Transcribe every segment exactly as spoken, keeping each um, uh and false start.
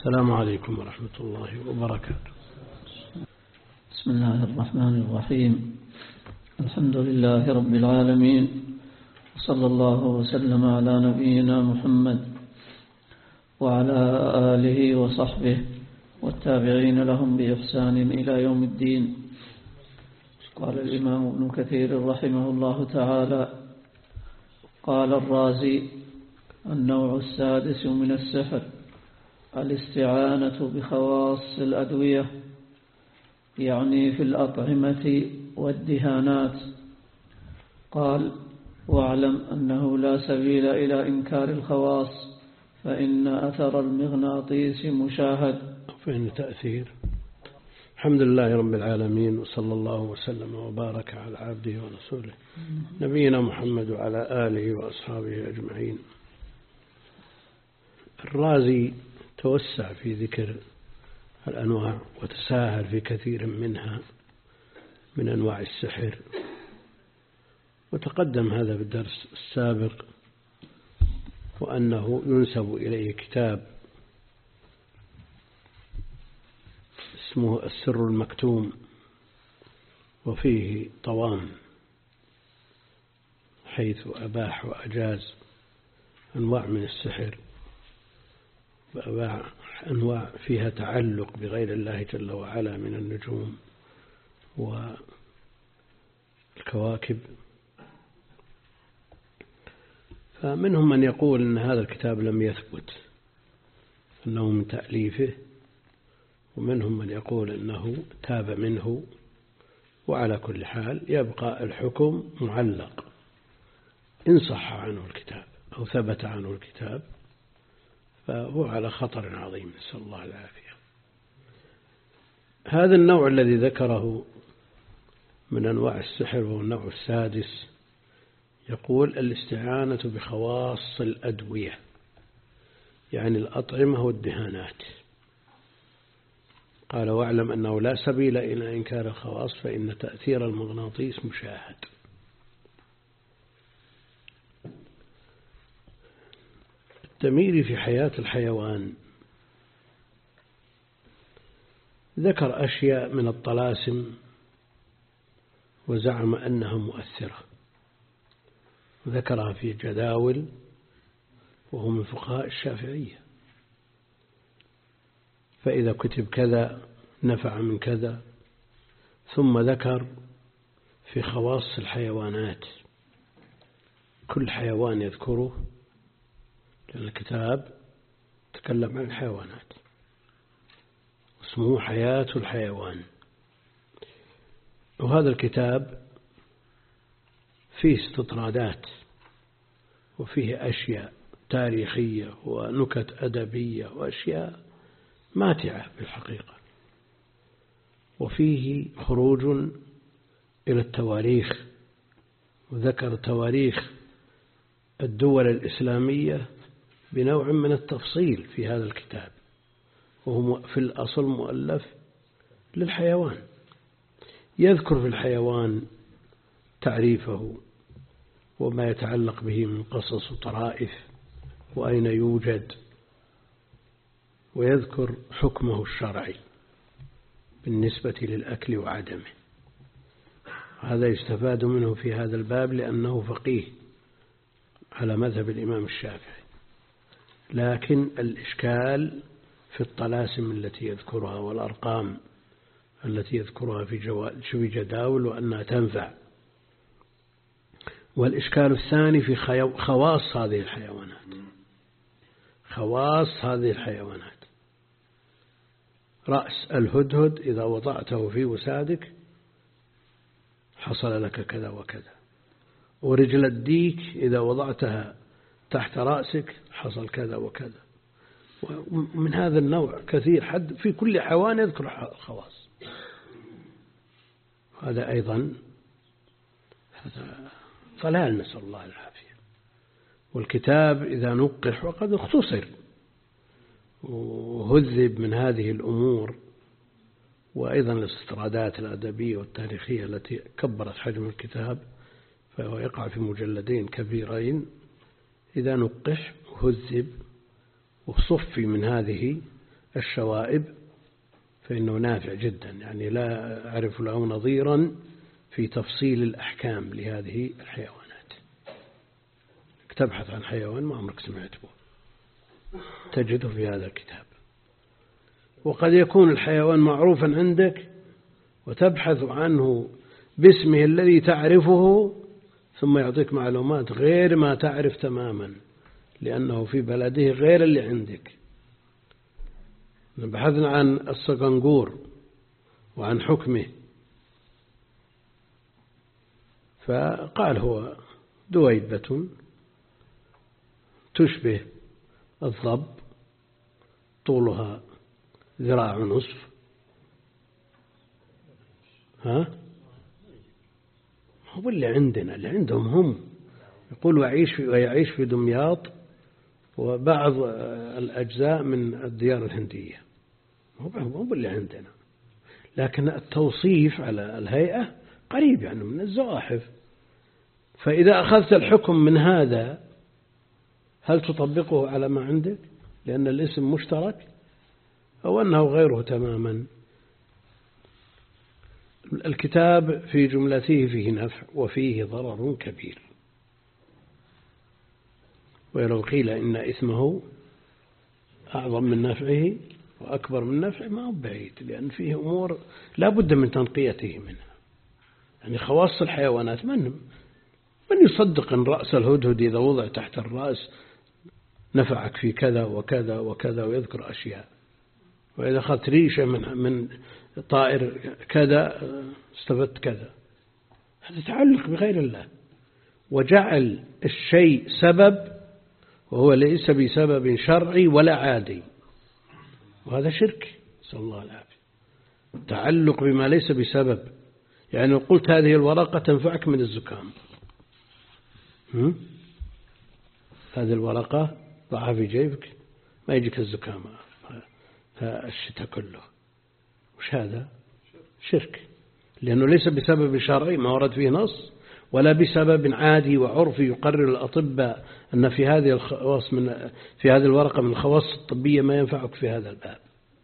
السلام عليكم ورحمة الله وبركاته. بسم الله الرحمن الرحيم. الحمد لله رب العالمين، وصلى الله وسلم على نبينا محمد وعلى آله وصحبه والتابعين لهم بإحسان إلى يوم الدين. قال الإمام ابن كثير رحمه الله تعالى: قال الرازي: النوع السادس من السحر الاستعانة بخواص الأدوية، يعني في الأطعمة والدهانات. قال: واعلم أنه لا سبيل إلى إنكار الخواص، فإن أثر المغناطيس مشاهد. فإن تأثير. الحمد لله رب العالمين، وصلى الله وسلم وبارك على عبده ورسوله نبينا محمد وعلى آله وأصحابه أجمعين. الرازي توسع في ذكر الأنواع وتساهل في كثير منها من أنواع السحر، وتقدم هذا بالدرس السابق، وأنه ينسب إليه كتاب اسمه السر المكتوم، وفيه طوام حيث أباح وأجاز أنواع من السحر، وأباح أنواع فيها تعلق بغير الله جل وعلا من النجوم والكواكب. فمنهم من يقول أن هذا الكتاب لم يثبت أنه من تأليفه، ومنهم من يقول أنه تاب منه. وعلى كل حال يبقى الحكم معلق، إن صح عنه الكتاب أو ثبت عنه الكتاب فهو على خطر عظيم، نسأل الله العافية. هذا النوع الذي ذكره من أنواع السحر وهو النوع السادس، يقول: الاستعانة بخواص الأدوية، يعني الأطعمة والدهانات. قال: واعلم أنه لا سبيل إلى إنكار الخواص، فإن تأثير المغناطيس مشاهد. التميري في حياة الحيوان ذكر أشياء من الطلاسم وزعم أنها مؤثرة، ذكرها في جداول، وهو من فقهاء الشافعية. فإذا كتب كذا نفع من كذا. ثم ذكر في خواص الحيوانات، كل حيوان يذكره، لأن الكتاب تكلم عن الحيوانات، اسمه حياة الحيوان. وهذا الكتاب فيه استطرادات، وفيه أشياء تاريخية ونكت أدبية وأشياء ماتعة بالحقيقة، وفيه خروج إلى التواريخ، وذكر تواريخ الدول الإسلامية بنوع من التفصيل في هذا الكتاب، وهو في الأصل مؤلف للحيوان. يذكر في الحيوان تعريفه وما يتعلق به من قصص وطرائف وأين يوجد، ويذكر حكمه الشرعي بالنسبة للأكل وعدمه. هذا يستفاد منه في هذا الباب لأنه فقيه على مذهب الإمام الشافعي. لكن الإشكال في الطلاسم التي يذكرها والأرقام التي يذكرها في جداول وأنها تنفع. والإشكال الثاني في خواص هذه الحيوانات، خواص هذه الحيوانات. رأس الهدهد إذا وضعته في وسادك حصل لك كذا وكذا، ورجل الديك إذا وضعتها تحت رأسك حصل كذا وكذا. ومن هذا النوع كثير، حد في كل حيوان يذكر الخواص. هذا أيضا هذا ضلال، نسأل الله العافية. والكتاب إذا نقح وقد اختصر وهذب من هذه الأمور، وأيضا الاستطرادات الأدبية والتاريخية التي كبرت حجم الكتاب، فهو يقع في مجلدين كبيرين. إذا نقح وهذب وصفي من هذه الشوائب فإنه نافع جدا، يعني لا أعرف له نظيرا في تفصيل الأحكام لهذه الحيوانات. تبحث عن حيوان ما عمرك سمعت به تجده في هذا الكتاب. وقد يكون الحيوان معروفا عندك وتبحث عنه باسمه الذي تعرفه ثم يعطيك معلومات غير ما تعرف تماما لأنه في بلده غير اللي عندك. بحثنا عن الصقنقور وعن حكمه فقال هو دويبة تشبه الضب طولها ذراع ونصف. ها هو اللي عندنا، اللي عندهم هم يقول ويعيش في, ويعيش في دمياط وبعض الأجزاء من الديار الهندية، هو اللي عندنا. لكن التوصيف على الهيئة قريب يعني من الزواحف. فإذا أخذت الحكم من هذا هل تطبقه على ما عندك لأن الاسم مشترك أو أنه غيره تماما؟ الكتاب في جملته فيه نفع وفيه ضرر كبير، ولو قيل إن إثمه أعظم من نفعه وأكبر من نفعه ما هو بعيد، لأن فيه أمور لا بد من تنقيته منها. يعني خواص الحيوانات من من يصدق أن رأس الهدهد إذا وضع تحت الرأس نفعك في كذا وكذا وكذا ويذكر أشياء، وإذا أخذت ريشة من من طائر كذا استفدت كذا. هذا تعلق بغير الله، وجعل الشيء سبب وهو ليس بسبب شرعي ولا عادي، وهذا شرك نسأل الله العافية. تعلق بما ليس بسبب، يعني قلت هذه الورقة تنفعك من الزكام، هذه الورقة ضعها في جيبك ما يجيك الزكام الشتاء كله. وش هذا؟ شرك، لأنه ليس بسبب شرعي ما ورد فيه نص ولا بسبب عادي وعرفي يقرر الأطباء أن في هذه الخواص من في هذه الورقة من الخواص الطبية ما ينفعك في هذا الباب.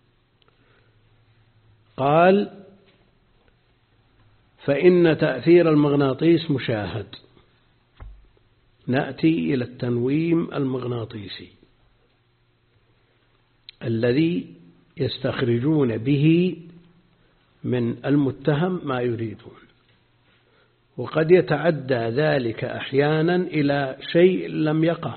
قال فإن تأثير المغناطيس مشاهد. نأتي إلى التنويم المغناطيسي الذي يستخرجون به من المتهم ما يريدون، وقد يتعدى ذلك أحيانا إلى شيء لم يقع.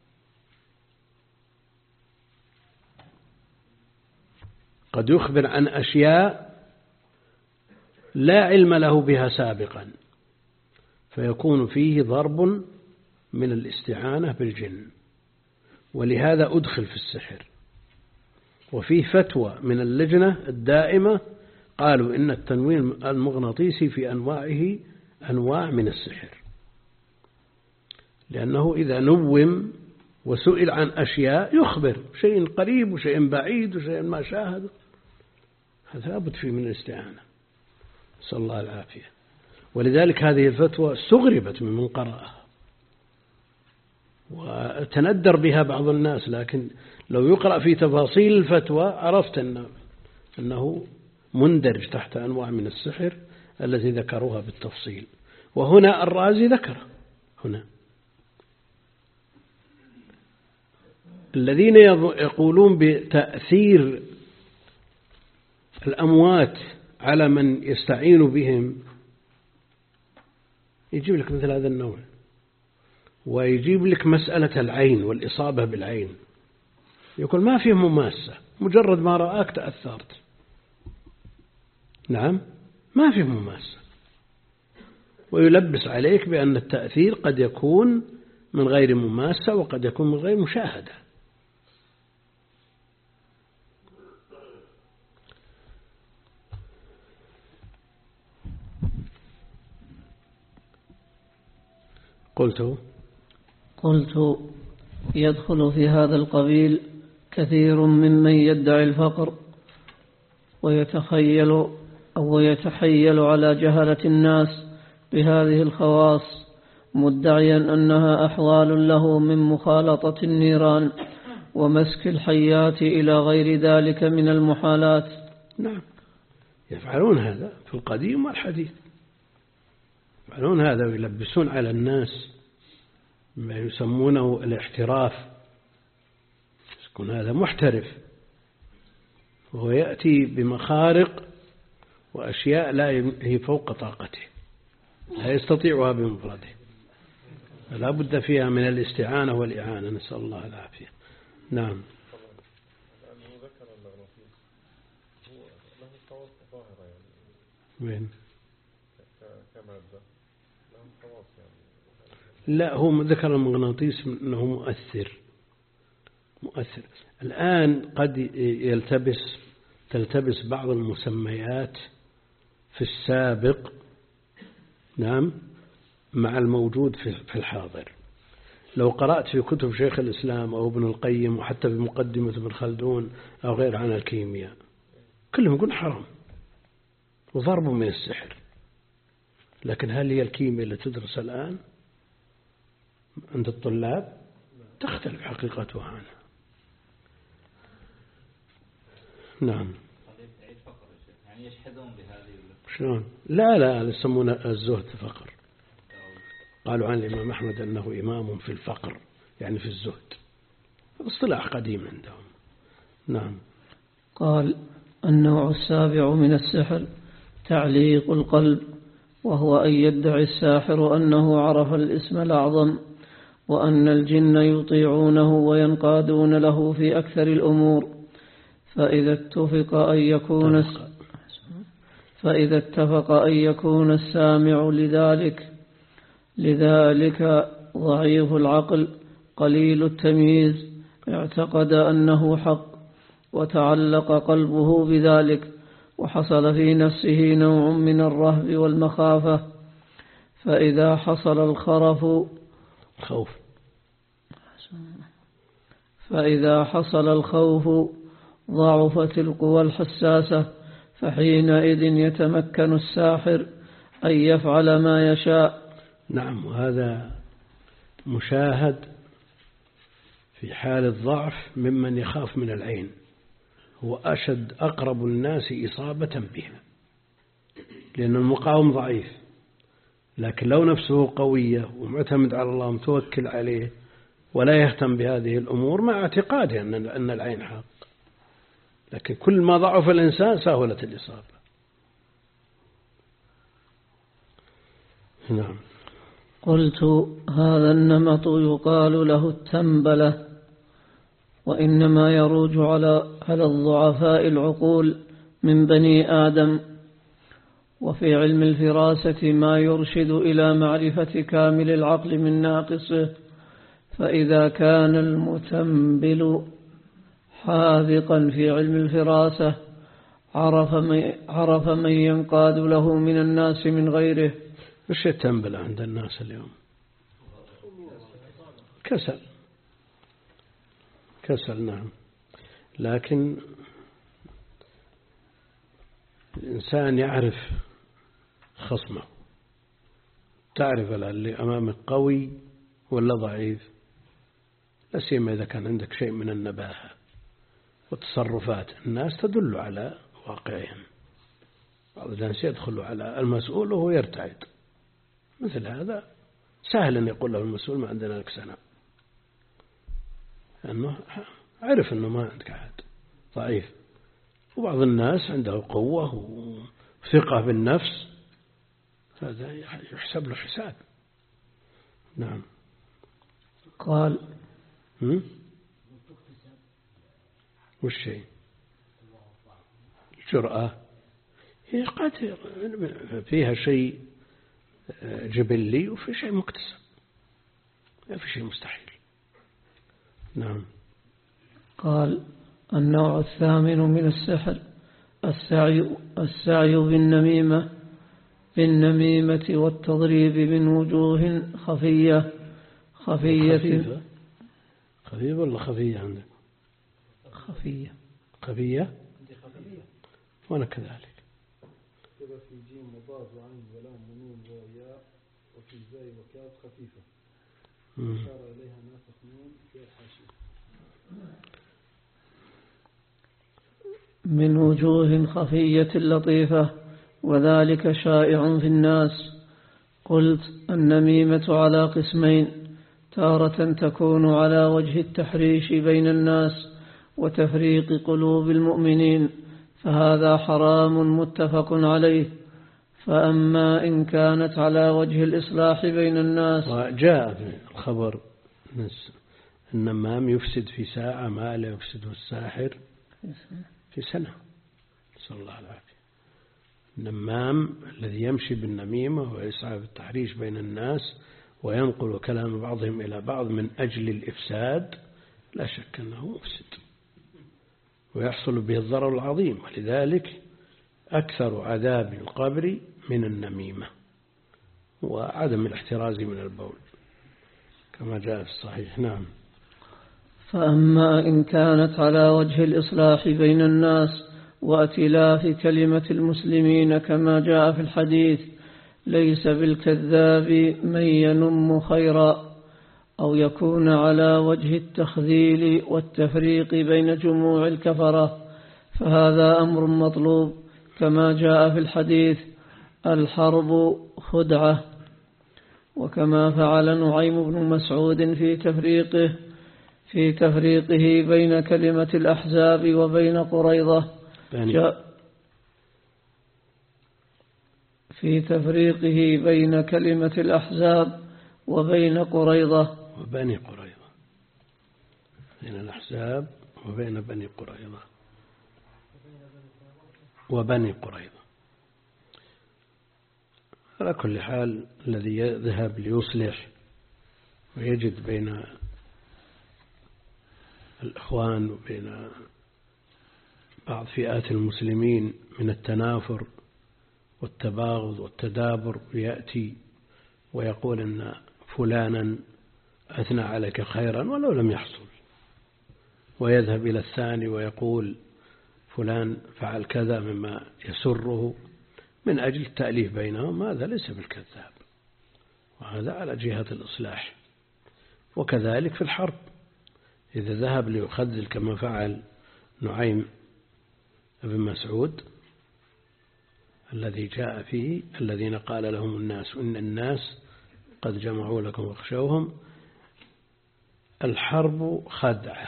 قد يخبر عن أشياء لا علم له بها سابقا فيكون فيه ضرب من الاستعانة بالجن، ولهذا أدخل في السحر. وفيه فتوى من اللجنة الدائمة قالوا إن التنويم المغناطيسي في أنواعه أنواع من السحر، لأنه إذا نوم وسئل عن أشياء يخبر شيء قريب وشيء بعيد وشيء ما شاهد، هذا لابد فيه من الاستعانة نسأل الله العافية. ولذلك هذه الفتوى استغربت من قرأها وتندر بها بعض الناس، لكن لو يقرأ في تفاصيل الفتوى عرفت أنه, أنه مندرج تحت أنواع من السحر التي ذكروها بالتفصيل. وهنا الرازي ذكر هنا الذين يقولون بتأثير الأموات على من يستعين بهم، يجيب لك مثل هذا النوع، ويجيب لك مسألة العين والإصابة بالعين، يقول ما فيه مماسة، مجرد ما رآك تأثرت. نعم ما فيه مماسة، ويلبس عليك بأن التأثير قد يكون من غير مماسة وقد يكون من غير مشاهدة. قلت قلت يدخل في هذا القبيل كثير ممن يدعي الفقر ويتخيل أو يتحيل على جهلة الناس بهذه الخواص، مدعيا أنها أحوال له من مخالطة النيران ومسك الحيات إلى غير ذلك من المحالات. نعم، يفعلون هذا في القديم والحديث، يفعلون هذا ويلبسون على الناس ما يسمونه الاحتراف، يكون هذا محترف وهو يأتي بمخارق وأشياء لا هي فوق طاقته، لا يستطيعها بمفرده، لا بد فيها من الاستعانة والإعانة، نسأل الله العافية. نعم. وين؟ لا، هو ذكر المغناطيس أنه مؤثر مؤثر. الآن قد يلتبس تلتبس بعض المسميات في السابق، نعم، مع الموجود في الحاضر. لو قرأت في كتب شيخ الإسلام أو ابن القيم وحتى في مقدمة ابن خلدون أو غير عن الكيمياء، كلهم يقول حرام وضرب من السحر. لكن هل هي الكيمياء اللي تدرس الآن عند الطلاب؟ تختلف حقيقتها عنها. نعم. يعني يشهدون بهذه. شلون؟ لا لا يسمونه الزهد فقر. قالوا عن الإمام أحمد أنه إمام في الفقر، يعني في الزهد، اصطلاح قديم عندهم. نعم. قال: النوع السابع من السحر تعليق القلب، وهو أن يدعي الساحر أنه عرف الاسم الأعظم، وأن الجن يطيعونه وينقادون له في أكثر الأمور، فإذا اتفق أن يكون فإذا اتفق أن يكون السامع لذلك لذلك ضعيف العقل قليل التمييز اعتقد أنه حق وتعلق قلبه بذلك، وحصل في نفسه نوع من الرهب والمخافة. فإذا حصل الخرف خوف فإذا حصل الخوف ضعفت القوى الحساسة، فحينئذ يتمكن الساحر أن يفعل ما يشاء. نعم، وهذا مشاهد في حال الضعف ممن يخاف من العين، هو أشد أقرب الناس إصابة بها، لأن المقاوم ضعيف. لكن لو نفسه قوية ومعتمد على الله متوكل عليه ولا يهتم بهذه الأمور مع اعتقاده أن العين حق، لكن كل ما ضعف الإنسان سهلت الإصابة. نعم. قلت: هذا النمط يقال له التنبلة، وإنما يروج على على الضعفاء العقول من بني آدم. وفي علم الفراسة ما يرشد إلى معرفة كامل العقل من ناقصه، فإذا كان المتنبل حاذقا في علم الفراسة عرف من, عرف من ينقاد له من الناس من غيره. وش التنبل عند الناس اليوم؟ كسل كسل نعم. لكن الإنسان يعرف خصمه، تعرف اللي أمامك قوي ولا ضعيف، لا سيما إذا كان عندك شيء من النباهة، وتصرفات الناس تدل على واقعهم. بعض الناس يدخل على المسؤول وهو يرتعد، مثل هذا سهل أن يقول له المسؤول ما عندنا لك سنة، لأنه عرف أنه ما عندك أحد، ضعيف. وبعض الناس عنده قوة وثقة بالنفس، هذا يحسب له حساب. نعم. قال: والشيء الجرأة هي قد فيها شيء جبلي وفي شيء مكتسب، ما في شيء مستحيل. نعم. قال: النوع الثامن من السحر السعي, السعي بالنميمة بالنميمة والتضريب من وجوه خفية خفية خفيفة خفيفة ولا خفية عندك؟ خفية خفية وأنا كذلك. كذا في جيم مضاد وعين ولام ونون وياء وفي زاي وكاف خفيفة أشار إليها ناسخ نون في الحاشية. من وجوه خفية لطيفة، وذلك شائع في الناس. قلت: النميمة على قسمين: تارة تكون على وجه التحريش بين الناس وتفريق قلوب المؤمنين، فهذا حرام متفق عليه. فأما إن كانت على وجه الإصلاح بين الناس، جاء في الخبر النمام يفسد في ساعة ما لا يفسده الساحر في سنة، صلى الله عليه وسلم. النمام الذي يمشي بالنميمة ويسعى بالتحريش بين الناس وينقل كلام بعضهم إلى بعض من أجل الإفساد، لا شك أنه مفسد ويحصل به الضرر العظيم. ولذلك أكثر عذاب القبر من النميمة وعدم الاحتراز من البول كما جاء في الصحيح. نعم. فأما إن كانت على وجه الإصلاح بين الناس وأتلاف كلمة المسلمين كما جاء في الحديث: ليس بالكذاب من ينم خيرا، أو يكون على وجه التخذيل والتفريق بين جموع الكفرة، فهذا أمر مطلوب كما جاء في الحديث: الحرب خدعة. وكما فعل نعيم بن مسعود في تفريقه في تفريقه بين كلمة الأحزاب وبين قريظة في تفريقه بين كلمة الأحزاب وبين قريظة وبني قريظة بين الأحزاب وبين بني قريظة وبني قريظة. على كل حال الذي يذهب ليصلح ويجد بين الإخوان وبين بعض فئات المسلمين من التنافر والتباغض والتدابر، ويأتي ويقول أن فلانا أثنى عليك خيرا ولو لم يحصل، ويذهب إلى الثاني ويقول فلان فعل كذا مما يسره من أجل التأليف بينهم، هذا ليس بالكذاب، وهذا على جهة الإصلاح. وكذلك في الحرب إذا ذهب ليخذل كما فعل نعيم بن مسعود الذي جاء فيه: الذين قال لهم الناس إن الناس قد جمعوا لكم واخشوهم. الحرب خدعة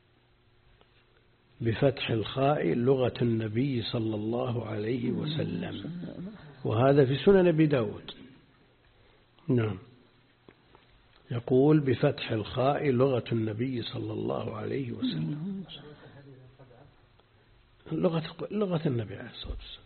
بفتح الخاء لغة النبي صلى الله عليه وسلم، وهذا في سنن أبي داود. نعم، يقول بفتح الخاء لغة النبي صلى الله عليه وسلم، لغة لغة النبي عليه الصلاة والسلام.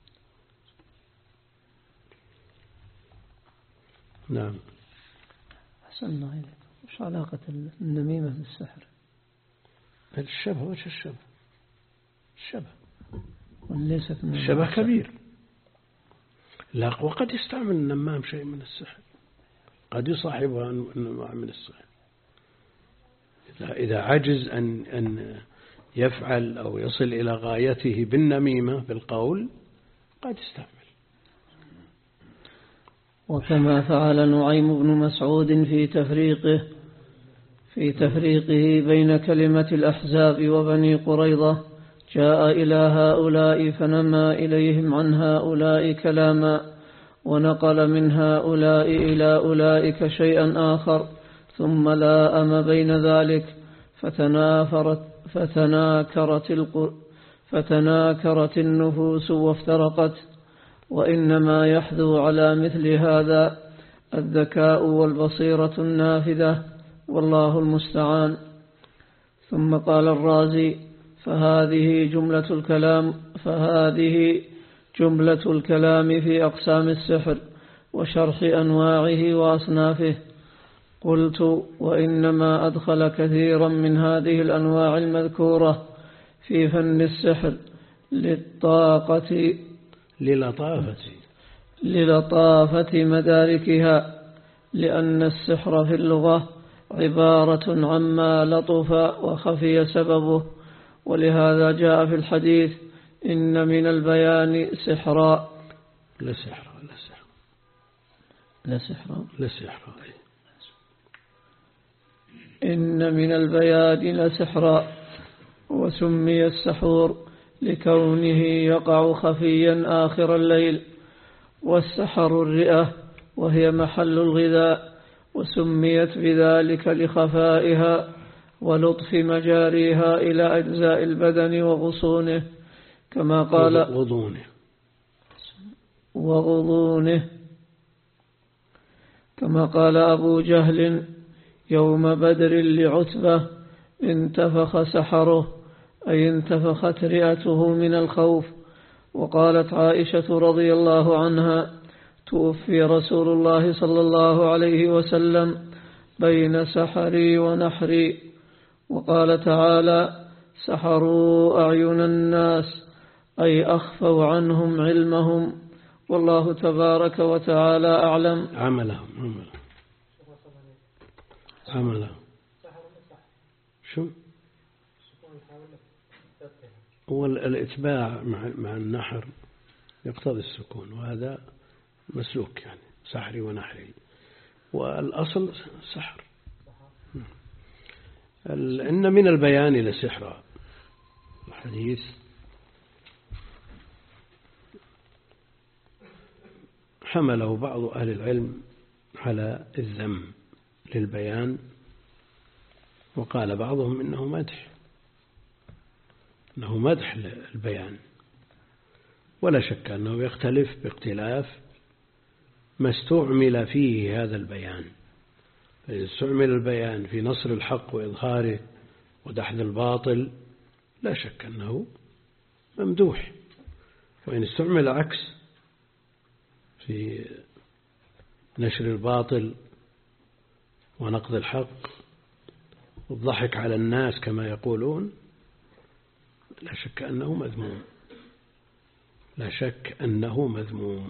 نعم. أحسن الله إليك. وش علاقة النميمة بالسحر؟ الشبه، وش الشبه؟ الشبه وليست من الشبه كبير. لا، وقد يستعمل النمام شيء من السحر، قد يصاحبها أنواع من السحر إذا إذا عجز أن أن يفعل أو يصل إلى غايته بالنميمة بالقول قد يستعمل. وكما فعل نعيم بن مسعود في تفريقه في تفريقه بين كلمة الأحزاب وبني قريظة، جاء إلى هؤلاء فنمى إليهم عن هؤلاء كلاما، ونقل من هؤلاء إلى أولئك شيئا آخر، ثم لاءم بين ذلك، فتنافرت فتناكرت القر فتناكرت النفوس وافترقت. وإنما يحذو على مثل هذا الذكاء والبصيرة النافذة، والله المستعان. ثم قال الرازي: فهذه جملة الكلام فهذه جملة الكلام في أقسام السحر وشرح أنواعه وأصنافه. قلت: وإنما أدخل كثيرا من هذه الأنواع المذكورة في فن السحر للطاقة للطافة للطافة مداركها، لأن السحر في اللغة عبارة عما لطف وخفي سببه، ولهذا جاء في الحديث: إن من البيان سحرا. لا سحر لا سحر لا سحر لا سحر إن من البيان لسحرا. وسمي السحور لكونه يقع خفيا آخر الليل. والسحر الرئة وهي محل الغذاء، وسميت بذلك لخفائها ولطف مجاريها إلى أجزاء البدن وغصونه، كما قال وغضونه وغضونه كما قال أبو جهل يوم بدر لعتبة: انتفخ سحره، أي انتفخت رئته من الخوف. وقالت عائشة رضي الله عنها: توفي رسول الله صلى الله عليه وسلم بين سحري ونحري. وقال تعالى: سحروا أعين الناس، أي أخفوا عنهم علمهم، والله تبارك وتعالى أعلم. عملهم عملهم عملهم شو هو الإتباع مع النحر يقتضي السكون، وهذا مسلوك يعني سحري ونحري، والأصل سحر. إن من البيان لسحرا الحديث حمله بعض أهل العلم على الذم للبيان، وقال بعضهم إنه مدح إنه مدح للبيان، ولا شك أنه يختلف باختلاف ما استعمل فيه هذا البيان. فإذا استعمل البيان في نصر الحق وإظهاره ودحض الباطل لا شك أنه ممدوح، وإن استعمل عكس في نشر الباطل ونقض الحق والضحك على الناس كما يقولون لا شك أنه مذموم لا شك أنه مذموم.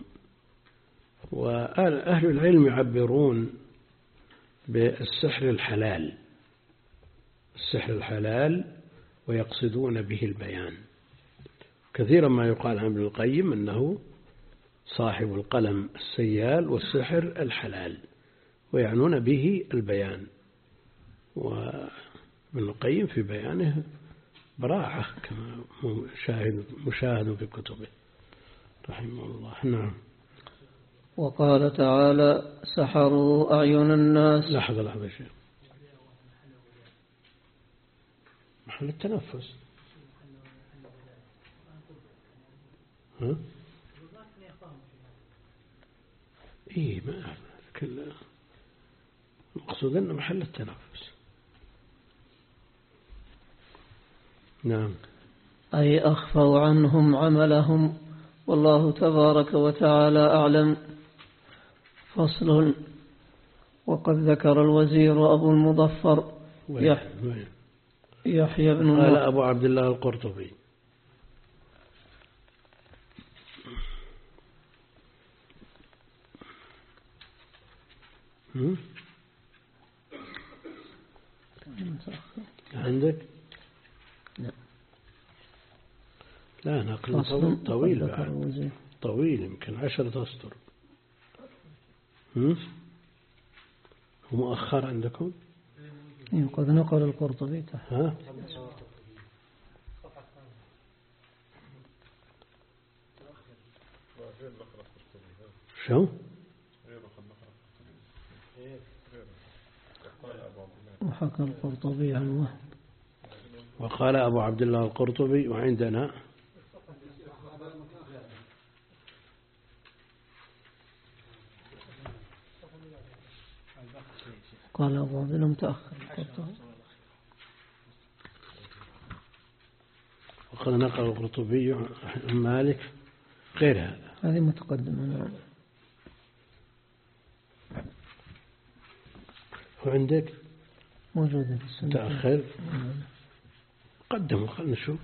وأهل العلم يعبرون بالسحر الحلال السحر الحلال ويقصدون به البيان. كثيرا ما يقال عن ابن القيم أنه صاحب القلم السيال والسحر الحلال، ويعنون به البيان. وابن القيم في بيانه براعة كما مشاهد, مشاهد في كتبه رحمه الله. نعم. وقال تعالى: سحروا أعين الناس. لحظة لحظة شيء، محل التنفس. ها؟ إيه ما أعرف، كل المقصود أنه محل التنفس. نعم. أي أخفوا عنهم عملهم، والله تبارك وتعالى أعلم. فصل. وقد ذكر الوزير أبو المظفر يحيى بن قال أبو عبد الله القرطبي عندك؟ لا نقل طويل, طويل بعد طويل يمكن عشرة أسطر. ومؤخر عندكم؟ قد نقل القرطبي. ها؟ شو؟ وحكى القرطبي عن وهم. وقال أبو عبد الله القرطبي. وعندنا قال أبو عبد الله متأخر القرطبي. وقد نقل القرطبي عن مالك غير هذا. هذه متقدمة. نعم. وعندك موجودة في السنة. متأخر. قدموا خلنا نشوف.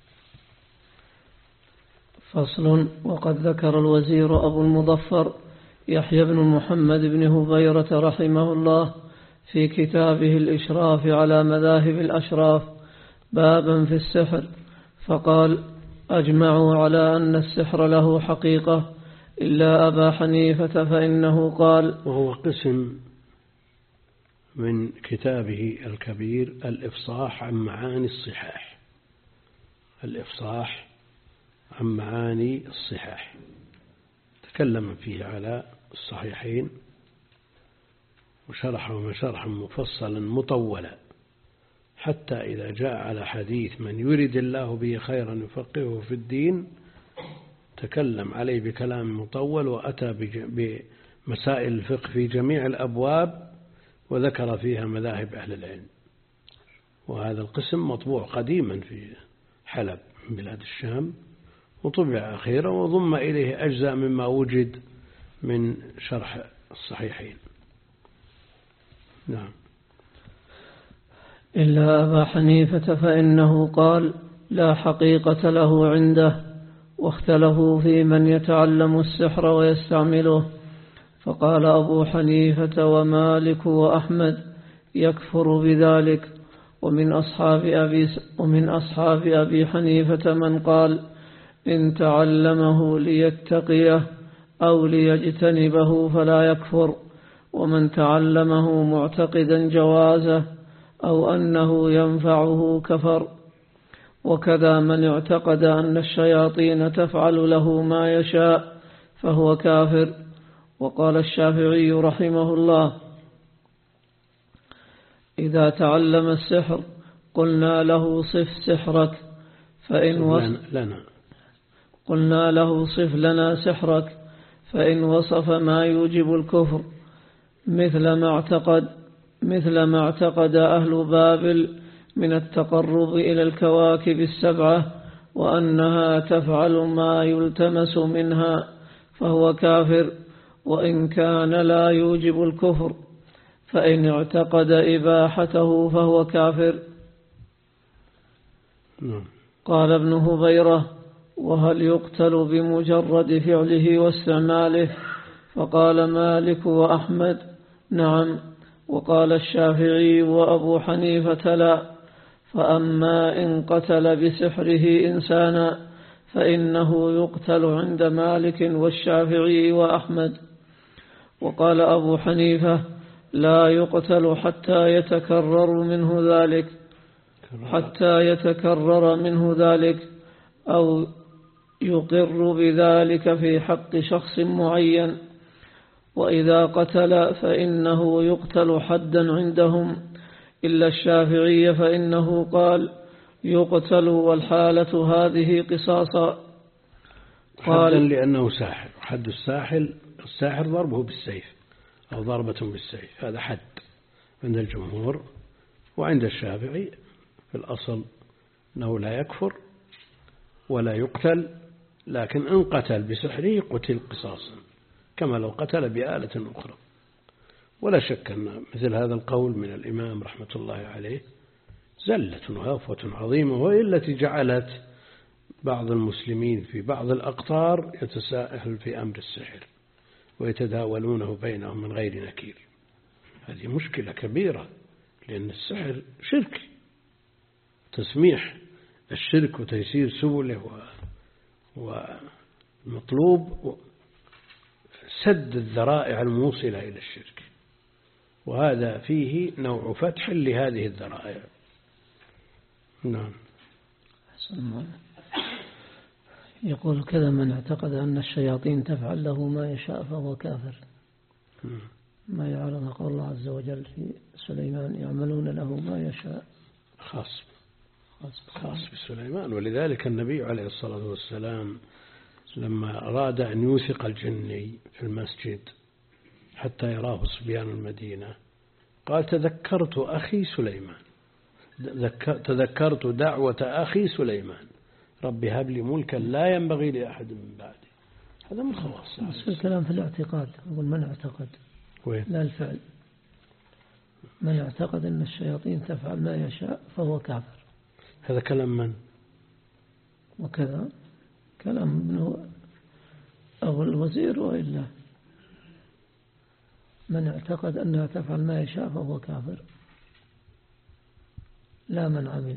فصل. وقد ذكر الوزير أبو المظفر يحيى بن محمد بن هبيرة رحمه الله في كتابه الإشراف على مذاهب الأشراف بابا في السحر، فقال: أجمعوا على أن السحر له حقيقة إلا أبا حنيفة فإنه قال. وهو قسم من كتابه الكبير الإفصاح عن معاني الصحاح الإفصاح عن معاني الصحاح، تكلم فيه على الصحيحين وشرحه شرحا مفصلا مطولا، حتى إذا جاء على حديث من يريد الله به خيرا يفقهه في الدين تكلم عليه بكلام مطول، وأتى بمسائل الفقه في جميع الأبواب وذكر فيها مذاهب أهل العلم. وهذا القسم مطبوع قديما في حلب من بلاد الشام، وطبع أخيرا وضم إليه أجزاء مما وجد من شرح الصحيحين. نعم. إلا أبا حنيفة فإنه قال لا حقيقة له عنده، واختلفوا في من يتعلم السحر ويستعمله، فقال أبو حنيفة ومالك وأحمد يكفر بذلك. ومن أصحاب أبي, ومن أصحاب أبي حنيفة من قال إن تعلمه ليتقيه أو ليجتنبه فلا يكفر، ومن تعلمه معتقدا جوازه أو أنه ينفعه كفر. وكذا من اعتقد أن الشياطين تفعل له ما يشاء فهو كافر. وقال الشافعي رحمه الله إذا تعلم السحر قلنا له صف سحرك فإن وصف لنا قلنا له صف لنا سحرك فإن وصف ما يوجب الكفر مثل ما اعتقد مثل ما اعتقد أهل بابل من التقرب إلى الكواكب السبعة وأنها تفعل ما يلتمس منها فهو كافر، وإن كان لا يوجب الكفر، فإن اعتقد إباحته فهو كافر. قال ابن هبيرة وهل يقتل بمجرد فعله واستعماله؟ فقال مالك وأحمد نعم، وقال الشافعي وأبو حنيفة لا، فأما إن قتل بسحره إنسانا فإنه يقتل عند مالك والشافعي وأحمد. وقال أبو حنيفة لا يقتل حتى يتكرر منه ذلك حتى يتكرر منه ذلك أو يقر بذلك في حق شخص معين. وإذا قتل فإنه يقتل حدا عندهم، إلا الشافعي فإنه قال يقتل والحالة هذه قصاصا. حدا لأنه ساحر، حد الساحر الساحر ضربه بالسيف أو ضربة بالسيف، هذا حد عند الجمهور. وعند الشافعي في الأصل أنه لا يكفر ولا يقتل، لكن إن قتل بسحره قتل قصاصا كما لو قتل بآلة أخرى. ولا شك أن مثل هذا القول من الإمام رحمة الله عليه زلة وهفوة عظيمة، وهي التي جعلت بعض المسلمين في بعض الأقطار يتساءل في أمر السحر ويتداولونه بينهم من غير نكير. هذه مشكلة كبيرة، لأن السحر شرك، تسميح الشرك وتيسير سبله ومطلوب سد الذرائع الموصلة إلى الشرك، وهذا فيه نوع فتح لهذه الذرائع. نعم. يقول كذا من اعتقد أن الشياطين تفعل له ما يشاء فهو كافر، ما يعلم قول الله عز وجل في سليمان يعملون له ما يشاء، خاص خاص بسليمان. ولذلك النبي عليه الصلاة والسلام لما أراد أن يوثق الجني في المسجد حتى يراه صبيان المدينة قال تذكرت أخي سليمان، تذكرت دعوة أخي سليمان رب هب لي ملكا لا ينبغي لأحد من بعدي. هذا من خواص. بس الكلام في الاعتقاد، يقول من اعتقد وين؟ لا الفعل. من اعتقد أن الشياطين تفعل ما يشاء فهو كافر. هذا كلام من؟ وكذا كلام ابن أبو الوزير وإلا من اعتقد أنها تفعل ما يشاء فهو كافر، لا من عمل.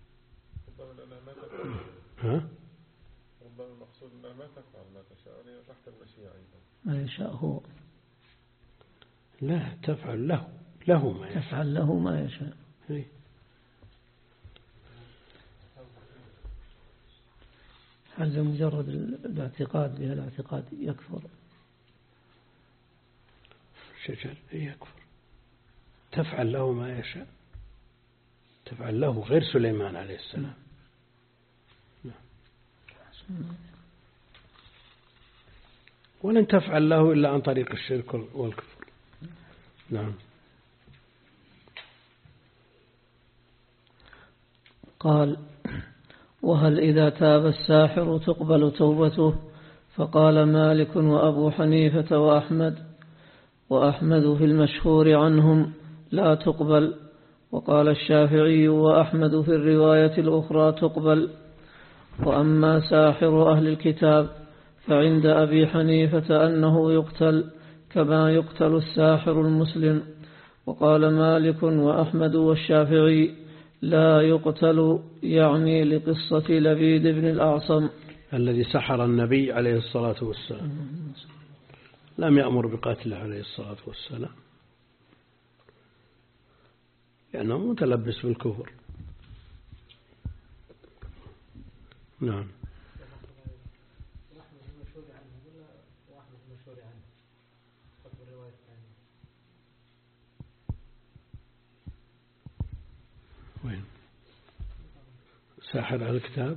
ها؟ ربما المقصود أنها ما تفعل ما تشاء، يعني تحت المشيئة أيضا. ما يشاء هو، لا تفعل له له ما يشاء، تفعل له ما يشاء. هل مجرد الاعتقاد بها الاعتقاد يكفر؟ شجر يكفر، تفعل له ما يشاء، تفعل له غير سليمان عليه السلام. نعم. ولن تفعل له إلا عن طريق الشرك والكفر. نعم. قال: وهل إذا تاب الساحر تقبل توبته؟ فقال مالك وأبو حنيفة وأحمد وأحمد في المشهور عنهم لا تقبل، وقال الشافعي وأحمد في الرواية الأخرى تقبل. وأما ساحر أهل الكتاب فعند أبي حنيفة أنه يقتل كما يقتل الساحر المسلم. وقال مالك وأحمد والشافعي لا يقتل، يعني لقصة لبيد بن الأعصم الذي سحر النبي عليه الصلاة والسلام، لم يأمر بقتله عليه الصلاة والسلام لأنه متلبس بالكفر. نعم. وين ساحر على الكتاب؟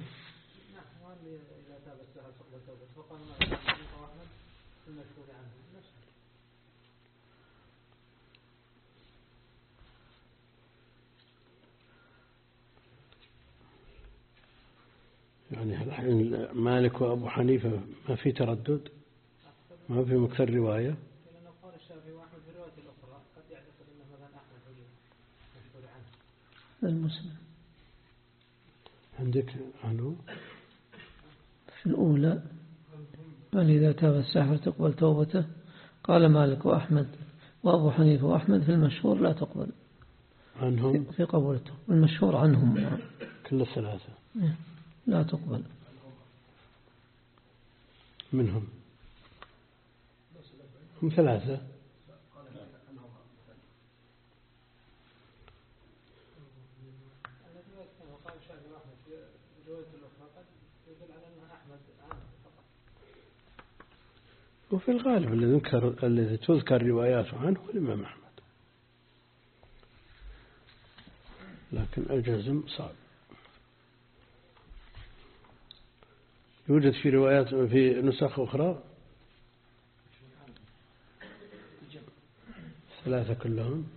يعني الحين مالك وأبو حنيفة ما في تردد، ما في مكثر رواية. المسلم عندك عنه في الأولى من إذا تاب الساحر تقبل توبته. قال مالك وأحمد وأبو حنيفة وأحمد في المشهور لا تقبل عنهم في قبولته، المشهور عنهم كل الثلاثة لا تقبل منهم، هم ثلاثة. وفي الغالب الذي ذكر الذي تذكر رواياته عنه هو الإمام أحمد، لكن الجزم صعب. يوجد في روايات في نسخ أخرى ثلاثة كلهم.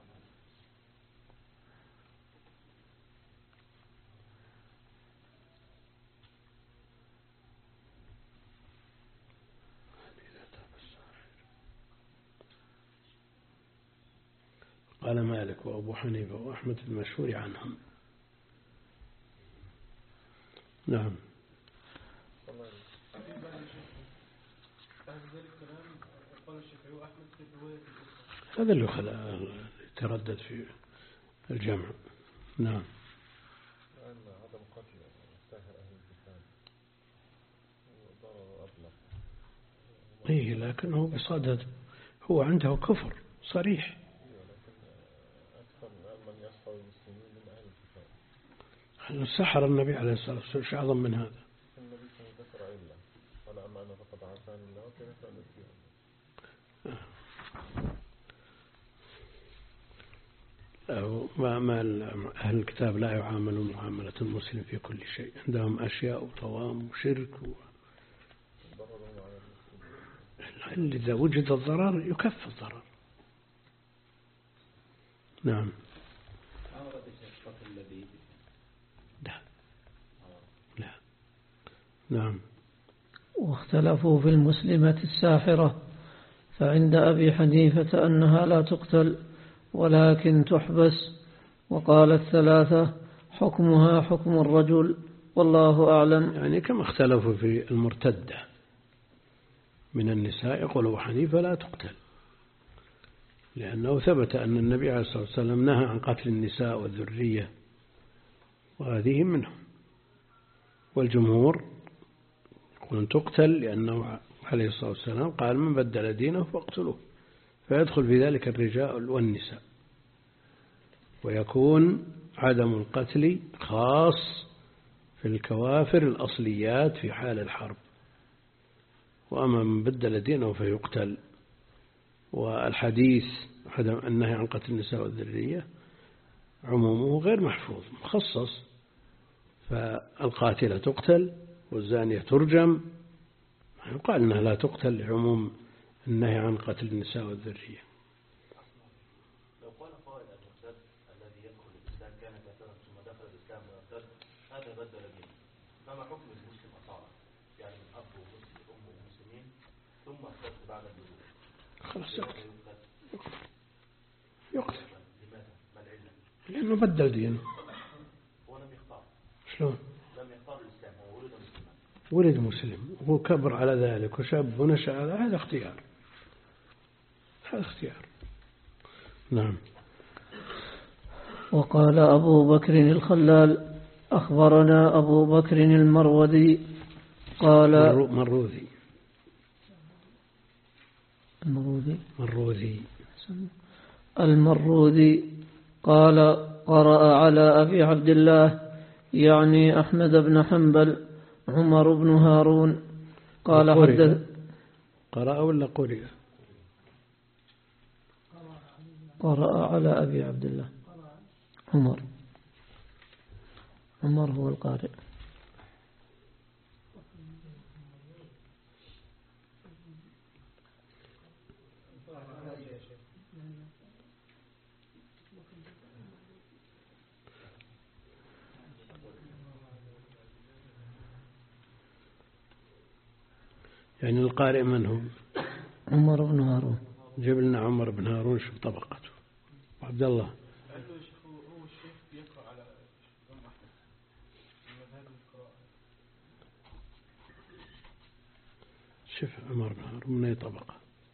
قال مالك وأبو حنيفة وأحمد المشهور عنهم. نعم. هذا اللي خلق يتردد في الجمع. نعم. عدم قتل ساحر أهل الكتاب وضرر أبلغ. إيه لكنه بصدد هو عنده كفر صريح. سحر النبي عليه الصلاة والسلام شيء أعظم من هذا. النبي ذكر إلا ولا أما أنا فقد عافاني الله وكيف فعل فيه. ما ما أهل الكتاب لا يعاملون معاملة المسلم في كل شيء، عندهم أشياء وطوام وشرك و... إذا وجد الضرر يكف الضرر. نعم. لا لا. نعم. واختلفوا في المسلمة الساحرة، فعند أبي حنيفة أنها لا تقتل ولكن تحبس، وقال الثلاثة حكمها حكم الرجل والله أعلم. يعني كما اختلفوا في المرتدة من النساء، يقول أبو حنيفة لا تقتل لأنه ثبت أن النبي عليه الصلاة والسلام نهى عن قتل النساء والذرية وهذه منهم. والجمهور يقولون تقتل لأنه عليه الصلاة والسلام قال من بدل دينه فاقتلوه، فيدخل في ذلك الرجال والنساء، ويكون عدم القتل خاص في الكوافر الأصليات في حال الحرب، وأما من بدل دينه فيقتل. والحديث النهي عن قتل النساء والذرية عمومه غير محفوظ، مخصص، فالقاتلة تقتل والزانية ترجم، يقال أنها لا تقتل لعموم النهي عن قتل النساء والذرية. لو قال قائل المرتد الذي يدخل الإسلام كان كافرا ثم دخل الإسلام ويرتد هذا بدل دينه، فما حكم المسلم أصالة؟ يعني من أب ومسلم أم ومسلمين ثم ارتد بعد الدخول، خلاص يقتل. يقتل. لماذا؟ ما العلة؟ لأنه بدل دينه. هو لم يختار. شلون؟ لم يختار الإسلام، هو ولد مسلما. ولد مسلم وهو كبر على ذلك وشاب ونشأ على هذا اختيار، هذا اختيار. نعم. وقال أبو بكر الخلال أخبرنا أبو بكر المروذي قال مروذي المروذي مروذي المروذي قال قرأ على أبي عبد الله يعني أحمد بن حنبل عمر بن هارون قال حدث. قرأ ولا قرئ؟ قرأ على أبي عبد الله عمر. عمر هو القارئ. يعني القارئ من هو؟ عمر بن هارون. جيب لنا عمر بن هارون شوف طبقته. عبد الله شوف عمر بن هارون من أي طبقة؟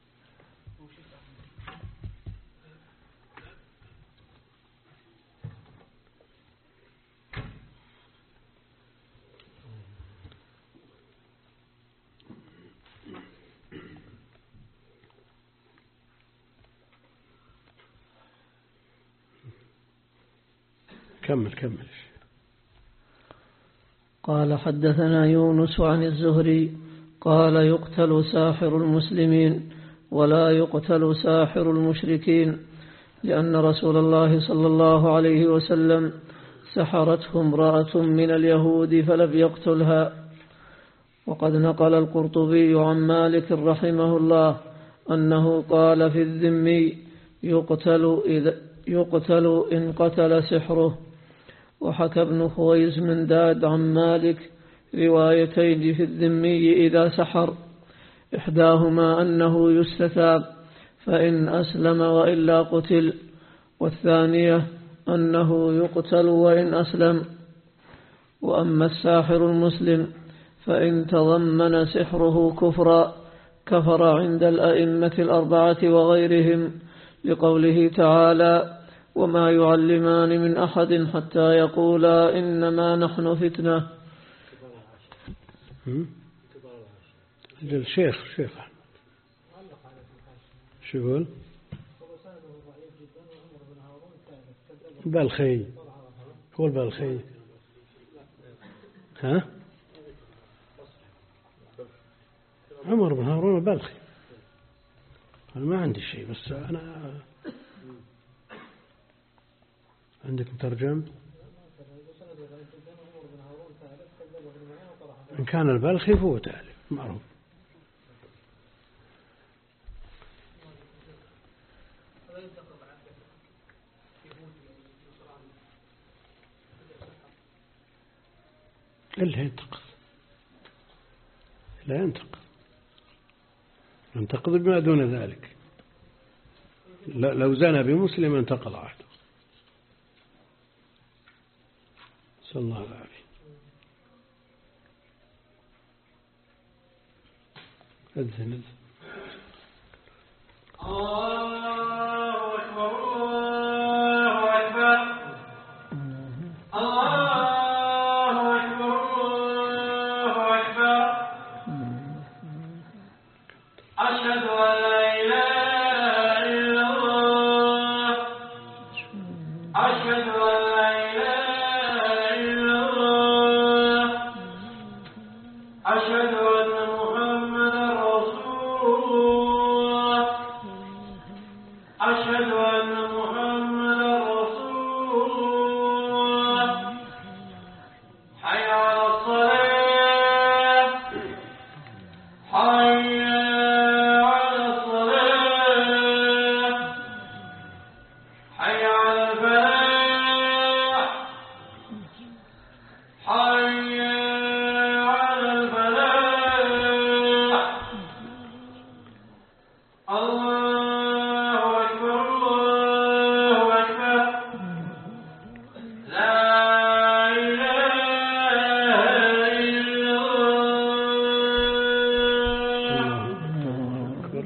كمل كمل. قال حدثنا يونس عن الزهري قال يقتل ساحر المسلمين ولا يقتل ساحر المشركين، لأن رسول الله صلى الله عليه وسلم سحرته امرأة من اليهود فلم يقتلها. وقد نقل القرطبي عن مالك رحمه الله أنه قال في الذمي يقتل, إذا يقتل إن قتل سحره. وحكى ابن خويز من داد عن مالك روايتين في الذمي إذا سحر، إحداهما أنه يستتاب فإن أسلم وإلا قتل، والثانية أنه يقتل وإن أسلم. وأما الساحر المسلم فإن تضمن سحره كفرا كفر عند الأئمة الأربعة وغيرهم، لقوله تعالى وما يعلمان من أحد حتى يقولا إنما نحن فتنة. الشيخ شيخ شو يقول؟ البلخي هو البلخي. ها عمر بن هارون البلخي. أنا ما عندي شيء، بس أنا عندك مترجم. إن كان البلخي فهو تالف معروف. إلا ينتقد لا ينتقد ينتقد بما دون ذلك. لو زنى بمسلم انتقض عهده. صلى الله عليه وسلم. أذن أذن. الله أكبر الله أكبر الله أكبر الله أكبر. أشهد أن لا إله إلا الله أشهد أن لا إله إلا الله أشهد أن محمدا رسول الله أشهد أن محمدا رسول الله حي على الصلاة حي على الصلاة حي على الفلاح حي على الفلاح الله أكبر الله أكبر لا إله إلا الله.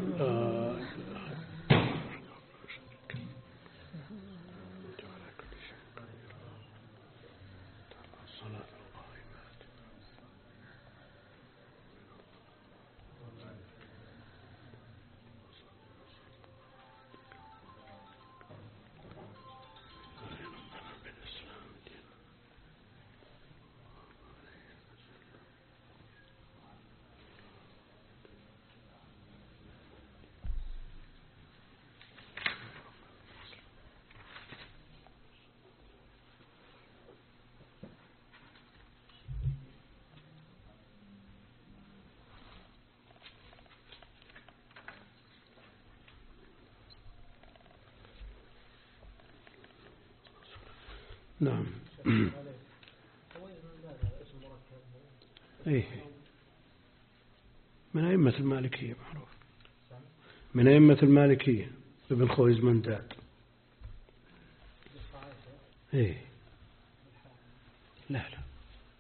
نعم. إيه من أئمة المالكية معروف، من أئمة المالكية ابن خويزمنداد. إيه لا لا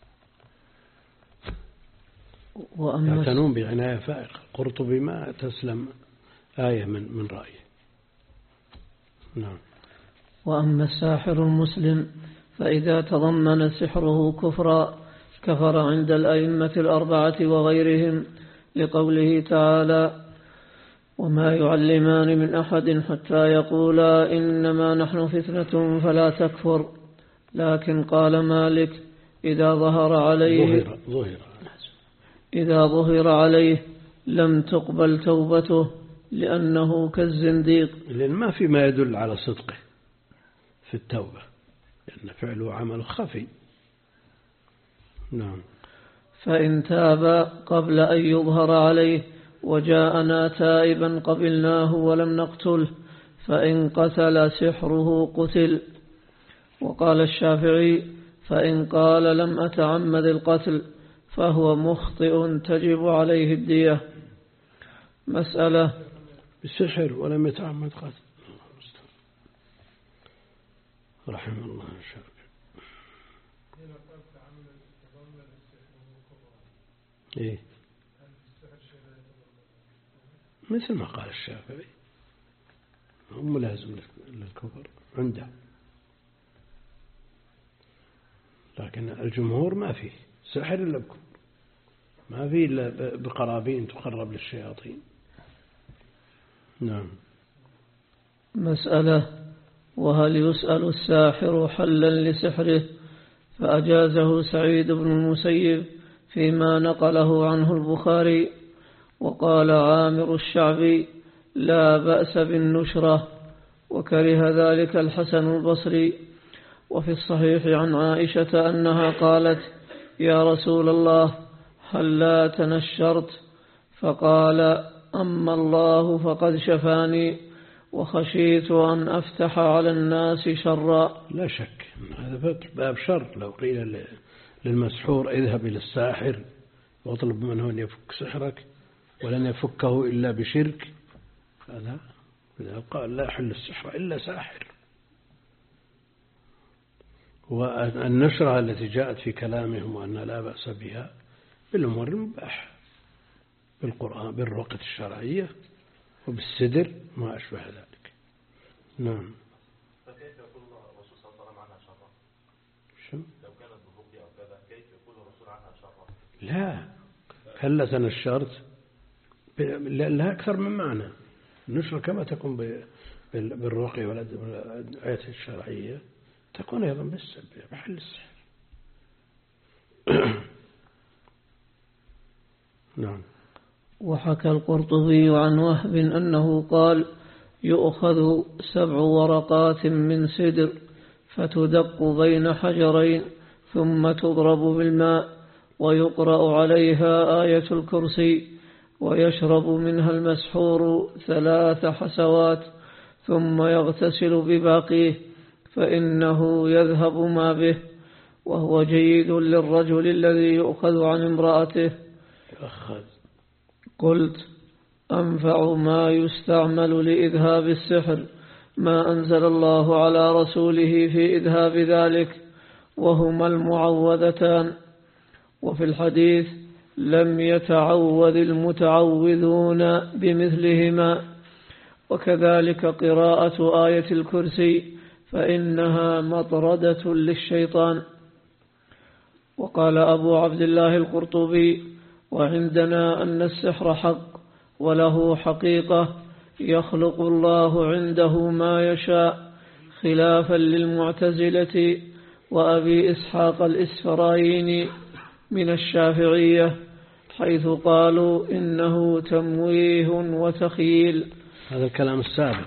يعتنون بعناية فائقة. قرطبي ما تسلم آية من من رأيه. نعم. وأما الساحر المسلم فإذا تضمن سحره كفرا كفر عند الأئمة الأربعة وغيرهم، لقوله تعالى: وما يعلمان من أحد حتى يقولا إنما نحن فتنة فلا تكفر. لكن قال مالك: إذا ظهر عليه ظهر ظهر إذا ظهر عليه لم تقبل توبته لأنه كالزنديق، لأن ما في ما يدل على صدقه في التوبة، لأن فعله عمل خفي. نعم. فإن تاب قبل أن يظهر عليه وجاءنا تائبا قبلناه ولم نقتله، فإن قتل سحره قتل. وقال الشافعي: فإن قال لم أتعمد القتل فهو مخطئ تجب عليه الدية. مسألة: بالسحر ولم يتعمد قتل. رحمه الله الشافعي. إيه؟ مثل ما قال الشافعي هم ملازم للكفر عنده، لكن الجمهور ما فيه سحر إلا بكفر، ما فيه إلا بقرابين تقرب للشياطين. نعم. مسألة: وهل يسأل الساحر حلا لسحره؟ فأجازه سعيد بن المسيب فيما نقله عنه البخاري. وقال عامر الشعبي: لا بأس بالنشرة، وكره ذلك الحسن البصري. وفي الصحيح عن عائشة أنها قالت: يا رسول الله هل لا تنشرت؟ فقال: أما الله فقد شفاني وخشيت أن أفتح على الناس شرا. لا شك هذا فتح باب شر. لو قيل للمسحور اذهب إلى الساحر واطلب منه أن يفك سحرك ولن يفكه إلا بشرك، هذا قال لا يحل السحر إلا ساحر. والنشرة التي جاءت في كلامهم وأن لا بأس بها بالأمور المباحة، بالقرآن، بالرقية الشرعية، وبالسدر ما أشبه ذلك. نعم. فكيف يقول الرسول صلى الله عليه وسلم عنها شرا؟ شو؟ لو كانت بالرقية أو كذا كيف يقول الرسول عنها شرا؟ لا هل تنشرت لها أكثر من معنى. النشرة كما تكون بالرقية والآيات الشرعية تكون أيضا بحل السحر. نعم. وحكى القرطبي عن وهب أنه قال: يؤخذ سبع ورقات من سدر فتدق بين حجرين ثم تضرب بالماء ويقرأ عليها آية الكرسي ويشرب منها المسحور ثلاث حسوات ثم يغتسل بباقيه فإنه يذهب ما به، وهو جيد للرجل الذي يؤخذ عن امرأته. قلت: أنفع ما يستعمل لإذهاب السحر ما أنزل الله على رسوله في إذهاب ذلك، وهما المعوذتان. وفي الحديث: لم يتعوذ المتعوذون بمثلهما. وكذلك قراءة آية الكرسي فإنها مطردة للشيطان. وقال أبو عبد الله القرطبي: وعندنا أن السحر حق وله حقيقة يخلق الله عنده ما يشاء، خلافا للمعتزلة وأبي إسحاق الإسفرايني من الشافعية، حيث قالوا إنه تمويه وتخييل. هذا الكلام السابق.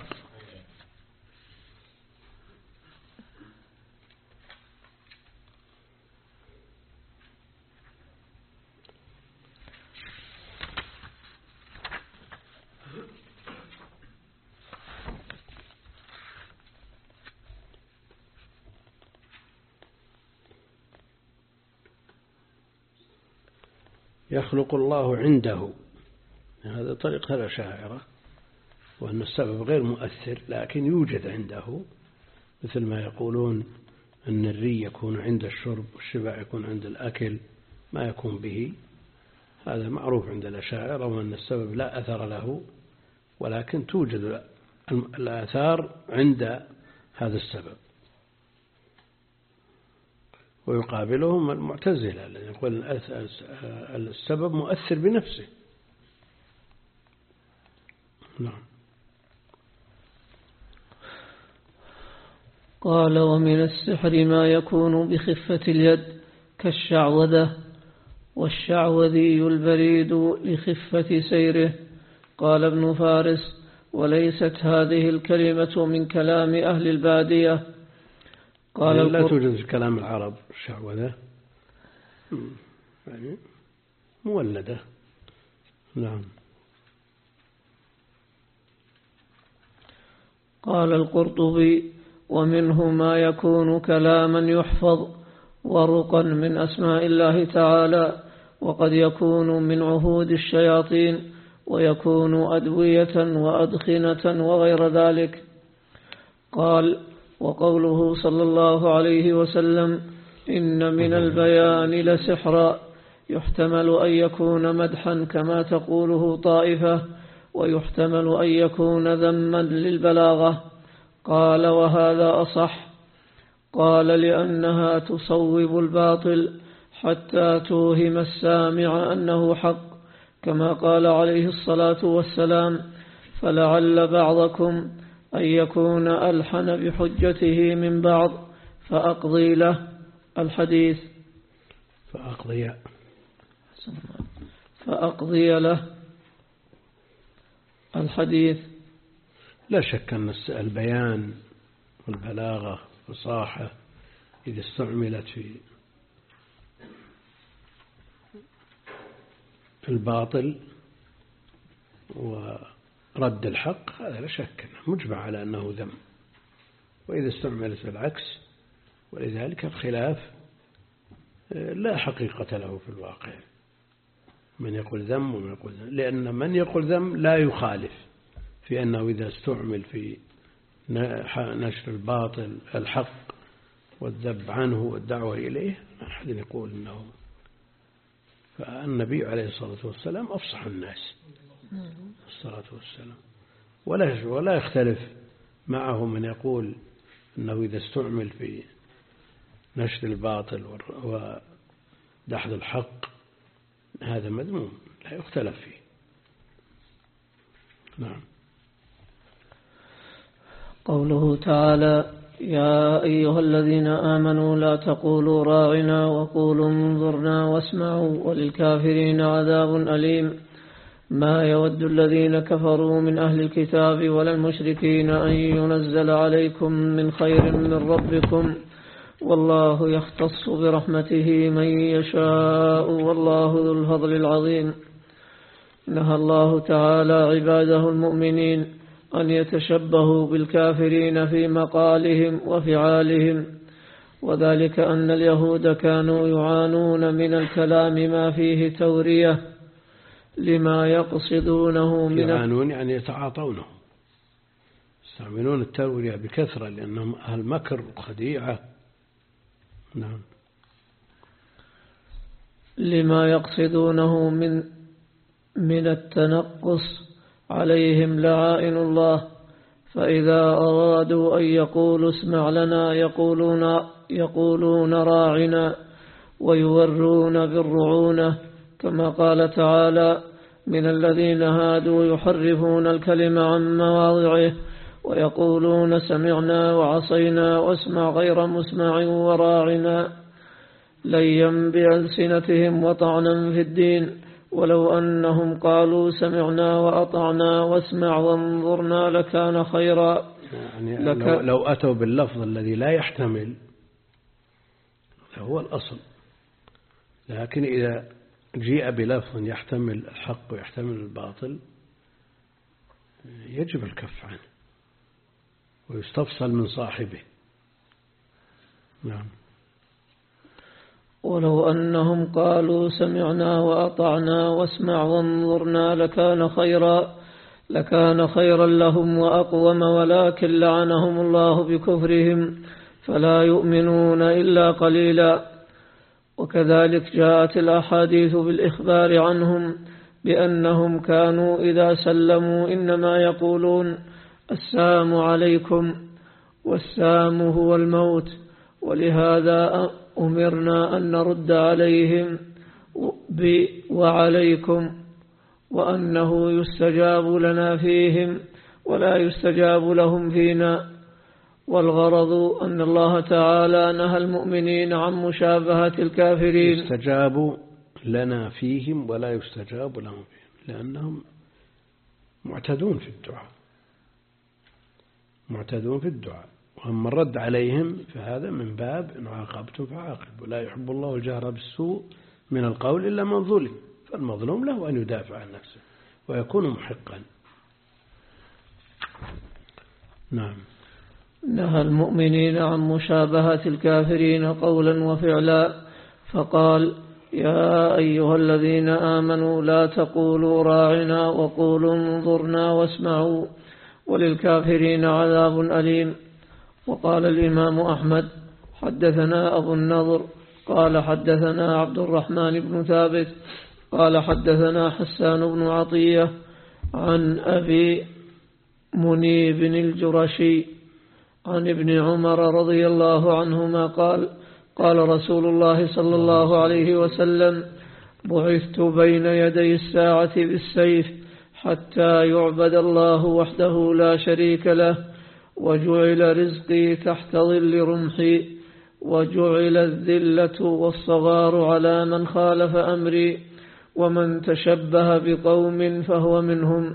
يخلق الله عنده، هذا طريقة الأشاعرة، وأن السبب غير مؤثر لكن يوجد عنده، مثل ما يقولون أن الري يكون عند الشرب والشبع يكون عند الأكل، ما يكون به. هذا معروف عند الأشاعرة، وأن السبب لا أثر له ولكن توجد الآثار عند هذا السبب. ويقابلهم المعتزلة الذين يقول السبب مؤثر بنفسه. نعم. قال: ومن السحر ما يكون بخفة اليد كالشعوذة، والشعوذي البريد لخفة سيره. قال ابن فارس: وليست هذه الكلمة من كلام أهل البادية. قال لا توجد في كلام العرب الشعوذة، يعني مولدة. نعم. قال القرطبي: ومنه ما يكون كلاما يحفظ ورقا من أسماء الله تعالى، وقد يكون من عهود الشياطين، ويكون أدوية وأدخنة وغير ذلك. قال: وقوله صلى الله عليه وسلم: إن من البيان لسحرا، يحتمل أن يكون مدحا كما تقوله طائفة، ويحتمل أن يكون ذما للبلاغة. قال: وهذا أصح. قال: لأنها تصوب الباطل حتى توهم السامع أنه حق، كما قال عليه الصلاة والسلام: فلعل بعضكم أن يكون ألحن بحجته من بعض فأقضي له. الحديث. فأقضي فأقضي له. الحديث. لا شك أن البيان والبلاغة والفصاحة إذا استعملت في الباطل ورد الحق، هذا لا شك مجمع على أنه ذم. وإذا استعملت بالعكس، ولذلك الخلاف لا حقيقة له في الواقع، من يقول ذم ومن يقول ذم، لأن من يقول ذم لا يخالف في أنه إذا استعمل في نشر الباطل الحق والذب عنه والدعوة إليه، أحد يقول أنه. فالنبي عليه الصلاة والسلام أفصح الناس الصلاة والسلام، ولا ولا يختلف معه من يقول أنه إذا استعمل في نشر الباطل ودحض الحق هذا مذموم لا يختلف فيه. نعم. قوله تعالى: يا أيها الذين آمنوا لا تقولوا راعنا وقولوا انظرنا واسمعوا وللكافرين عذاب أليم ما يود الذين كفروا من أهل الكتاب ولا المشركين أن ينزل عليكم من خير من ربكم والله يختص برحمته من يشاء والله ذو الفضل العظيم. نهى الله تعالى عباده المؤمنين أن يتشبهوا بالكافرين في مقالهم وفعالهم، وذلك أن اليهود كانوا يعانون من الكلام ما فيه تورية لما يقصدونه من يعانون يعني يتعاطونه، يستعملون التورية بكثرة لأنهم أهل مكر وخديعة. نعم. لما يقصدونه من من التنقص عليهم لعائن الله، فإذا أرادوا أن يقولوا اسمع لنا يقولون, يقولون راعنا ويورون بالرعونة، كما قال تعالى من الذين هادوا يحرفون الكلم عن مواضعه ويقولون سمعنا وعصينا واسمع غير مسمع وراعنا ليا بألسنتهم وطعنا في الدين ولو أنهم قالوا سمعنا وأطعنا واسمع وانظرنا لكان خيرا. يعني لك لو, لو أتوا باللفظ الذي لا يحتمل فهو الأصل، لكن إذا جيء بلفظ يحتمل الحق ويحتمل الباطل يجب الكف عنه ويستفصل من صاحبه. نعم. ولو أنهم قالوا سمعنا وأطعنا واسمع وانظرنا لكان خيرا لكان خيرا لهم وأقوم، ولكن لعنهم الله بكفرهم فلا يؤمنون إلا قليلا. وكذلك جاءت الأحاديث بالإخبار عنهم بأنهم كانوا إذا سلموا إنما يقولون السلام عليكم، والسلام هو الموت، ولهذا أمرنا أن نرد عليهم ب وعليكم، وأنه يستجاب لنا فيهم ولا يستجاب لهم فينا. والغرض أن الله تعالى نهى المؤمنين عن مشابهة الكافرين. يستجاب لنا فيهم ولا يستجاب لهم فيهم لأنهم معتدون في الدعاء معتدون في الدعاء وأما الرد عليهم فهذا من باب إن عاقبتم فعاقبوا، لا يحب الله الجهر بالسوء من القول إلا من ظلم، فالمظلوم له أن يدافع عن نفسه ويكون محقا. نعم. نهى المؤمنين عن مشابهة الكافرين قولا وفعلا، فقال يا أيها الذين آمنوا لا تقولوا راعنا وقولوا انظرنا واسمعوا وللكافرين عذاب أليم. وقال الإمام أحمد حدثنا أبو النضر قال حدثنا عبد الرحمن بن ثابت قال حدثنا حسان بن عطية عن أبي منيب الجرشي عن ابن عمر رضي الله عنهما قال قال رسول الله صلى الله عليه وسلم بعثت بين يدي الساعة بالسيف حتى يعبد الله وحده لا شريك له، وجعل رزقي تحت ظل رمحي، وجعل الذلة والصغار على من خالف أمري، ومن تشبه بقوم فهو منهم.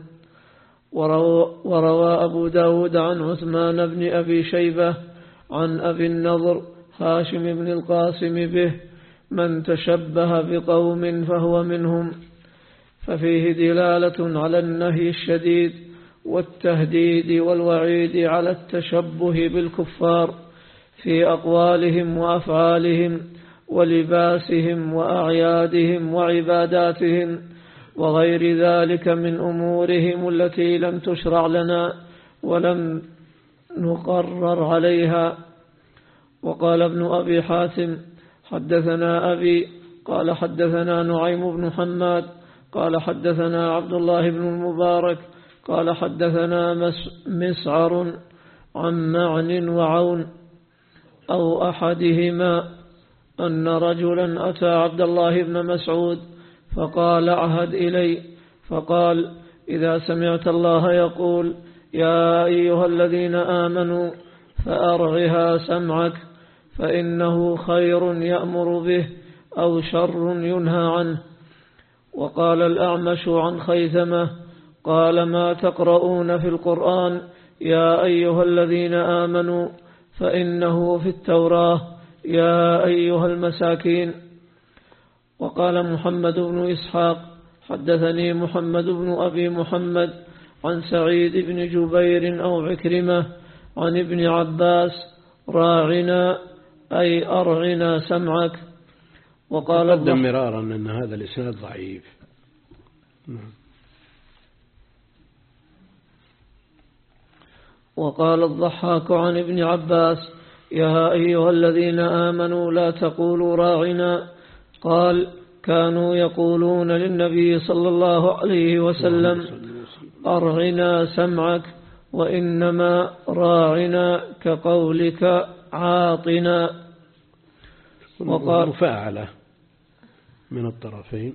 وروى أبو داود عن عثمان بن أبي شيبة عن أبي النضر هاشم بن القاسم به من تشبه بقوم فهو منهم، ففيه دلالة على النهي الشديد والتهديد والوعيد على التشبه بالكفار في أقوالهم وأفعالهم ولباسهم وأعيادهم وعباداتهم وغير ذلك من أمورهم التي لم تشرع لنا ولم نقرر عليها. وقال ابن أبي حاتم حدثنا أبي قال حدثنا نعيم بن حماد قال حدثنا عبد الله بن المبارك قال حدثنا مسعر عن معن وعون أو أحدهما أن رجلا أتى عبد الله بن مسعود فقال أعهد إلي، فقال إذا سمعت الله يقول يا أيها الذين آمنوا فأرعها سمعك فإنه خير يأمر به أو شر ينهى عنه. وقال الأعمش عن خيثمة قال ما تقرؤون في القرآن يا أيها الذين آمنوا فإنه في التوراة يا أيها المساكين. وقال محمد بن إسحاق حدثني محمد بن أبي محمد عن سعيد بن جبير أو عكرمة عن ابن عباس راعنا أي أرعنا سمعك. وقال قدم مرارا أن هذا الإسناد ضعيف. وقال الضحاك عن ابن عباس يا أيها الذين آمنوا لا تقولوا راعنا قال كانوا يقولون للنبي صلى الله عليه وسلم أرعنا سمعك وإنما راعنا كقولك عاطنا. وقال فاعله من الطرفين.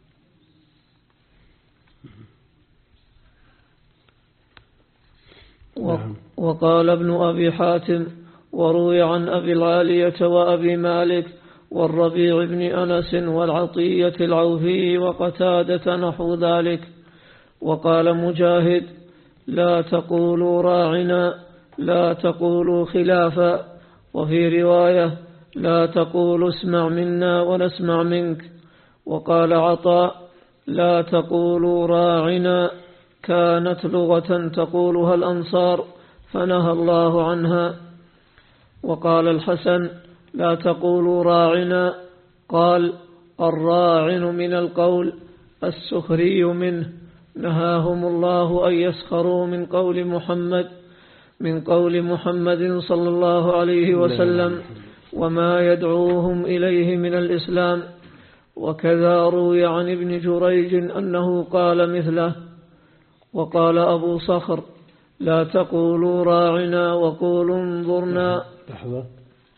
وقال ابن أبي حاتم وروي عن أبي العالية وأبي مالك والربيع بن أنس والعطية العوفي وقتادة نحو ذلك. وقال مجاهد لا تقولوا راعنا لا تقولوا خلافا. وفي رواية لا تقولوا اسمع منا ونسمع منك. وقال عطاء لا تقولوا راعنا كانت لغة تقولها الأنصار فنهى الله عنها. وقال الحسن لا تقولوا راعنا قال الراعن من القول السخري منه نهاهم الله أن يسخروا من قول محمد من قول محمد صلى الله عليه وسلم وما يدعوهم إليه من الإسلام. وكذا روي عن ابن جريج أنه قال مثله. وقال أبو صخر لا تقولوا راعنا وقولوا انظرنا. لحظة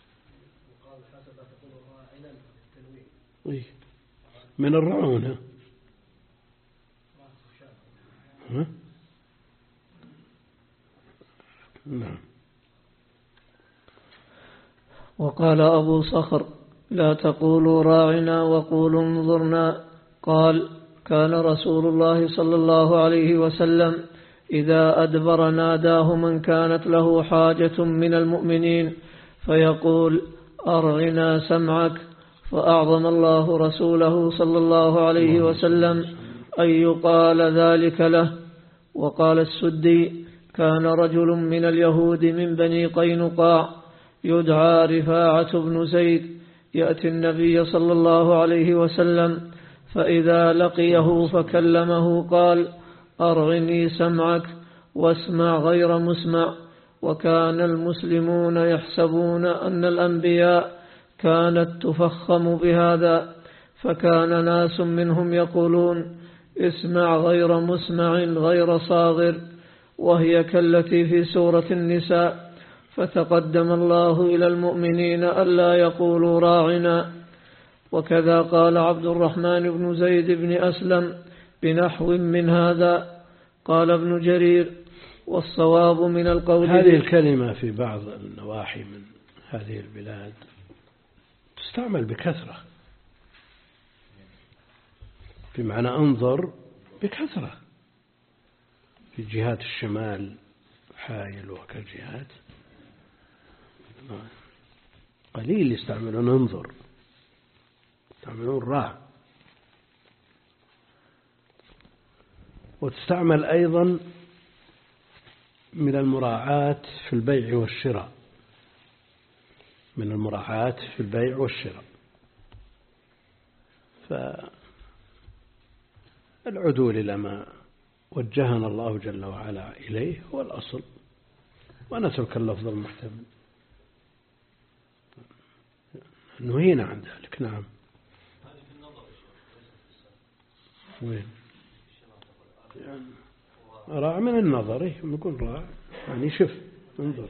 من الرعونة ها؟ نعم. وقال أبو صخر لا تقولوا راعنا وقولوا انظرنا قال كان رسول الله صلى الله عليه وسلم إذا أدبر ناداه من كانت له حاجة من المؤمنين فيقول أرعنا سمعك فأعظم الله رسوله صلى الله عليه وسلم أن يقال ذلك له. وقال السدي كان رجل من اليهود من بني قينقاع يدعى رفاعة بن زيد يأتي النبي صلى الله عليه وسلم فإذا لقيه فكلمه قال أرعني سمعك واسمع غير مسمع. وكان المسلمون يحسبون أن الأنبياء كانت تفخم بهذا فكان ناس منهم يقولون اسمع غير مسمع غير صاغر وهي كالتي في سورة النساء فتقدم الله إلى المؤمنين ألا يقولوا راعنا. وكذا قال عبد الرحمن بن زيد بن أسلم بنحو من هذا. قال ابن جرير والصواب من القول هذه الكلمة في بعض النواحي من هذه البلاد تستعمل بكثرة بمعنى انظر بكثرة في جهات الشمال حائل وكالجهات قليل يستعملون انظر يستعملون راع. وتستعمل أيضا من المراعاة في البيع والشراء من المراعاة في البيع والشراء. فالعدول إلى ما وجهنا الله جل وعلا إليه هو الأصل ونترك اللفظ المحتمل نهينا عن ذلك. نعم. وين يعني راع من النظر يكون راع يعني شف انظر.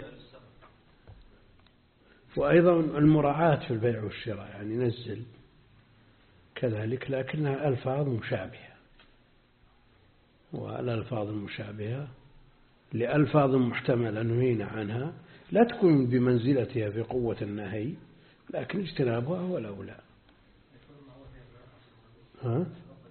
وأيضا المراعاة في البيع والشراء يعني نزل كذلك لكنها ألفاظ مشابهة والألفاظ المشابهة لألفاظ محتملة نهينا عنها لا تكون بمنزلتها في قوة النهي، لكن اجتنابها هو الأولى. ها؟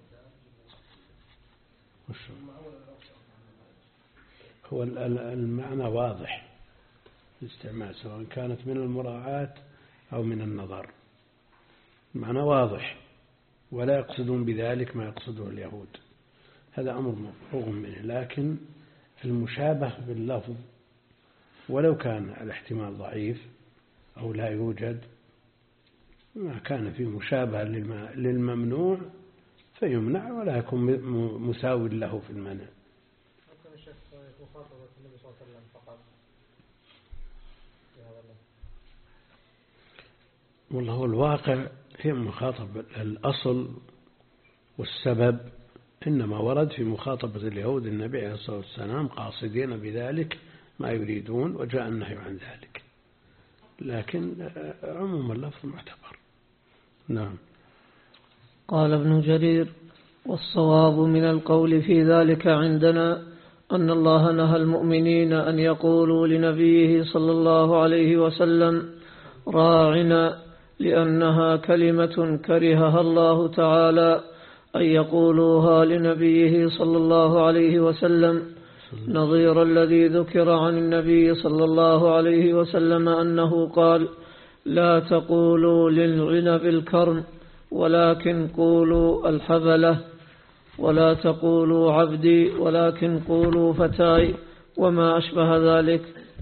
هو المعنى واضح الاستعمال سواء كانت من المراعاة أو من النظر، المعنى واضح ولا يقصدون بذلك ما يقصده اليهود، هذا أمر مفروغ منه. لكن المشابه باللفظ ولو كان الاحتمال ضعيف أو لا يوجد، ما كان فيه مشابه للممنوع فيمنع ولا يكون مساوي له في المنع. والله هو الواقع هي مخاطب الأصل والسبب إنما ورد في مخاطبة اليهود النبي عليه الصلاة والسلام قاصدين بذلك ما يريدون وجاء النهي عن ذلك، لكن عموم اللفظ معتبر. نعم. قال ابن جرير: والصواب من القول في ذلك عندنا أن الله نهى المؤمنين أن يقولوا لنبيه صلى الله عليه وسلم راعنا، لأنها كلمة كرهها الله تعالى أن يقولوها لنبيه صلى الله عليه وسلم، نظير الذي ذكر عن النبي صلى الله عليه وسلم أنه قال: لا تقولوا للعنب الكرم ولكن قولوا الحبلة، ولا تقولوا عبدي ولكن قولوا فتاي، وما أشبه ذلك.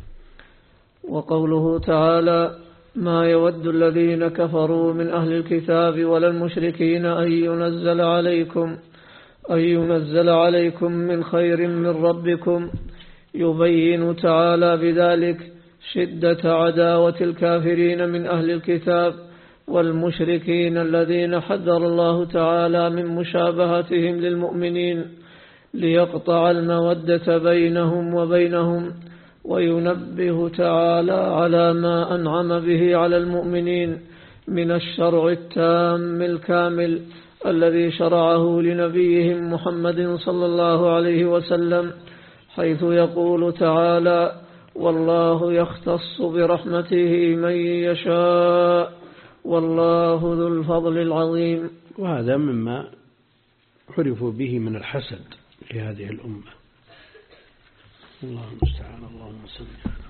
وقوله تعالى: ما يود الذين كفروا من أهل الكتاب ولا المشركين أن ينزل عليكم أن ينزل عليكم من خير من ربكم، يبين تعالى بذلك شدة عداوة الكافرين من أهل الكتاب والمشركين الذين حذر الله تعالى من مشابهتهم للمؤمنين ليقطع المودة بينهم وبينهم، وينبه تعالى على ما أنعم به على المؤمنين من الشرع التام الكامل الذي شرعه لنبيهم محمد صلى الله عليه وسلم، حيث يقول تعالى: والله يختص برحمته من يشاء والله ذو الفضل العظيم. وهذا مما عرفوا به من الحسد لهذه الأمة. الله المستعان. اللهم صل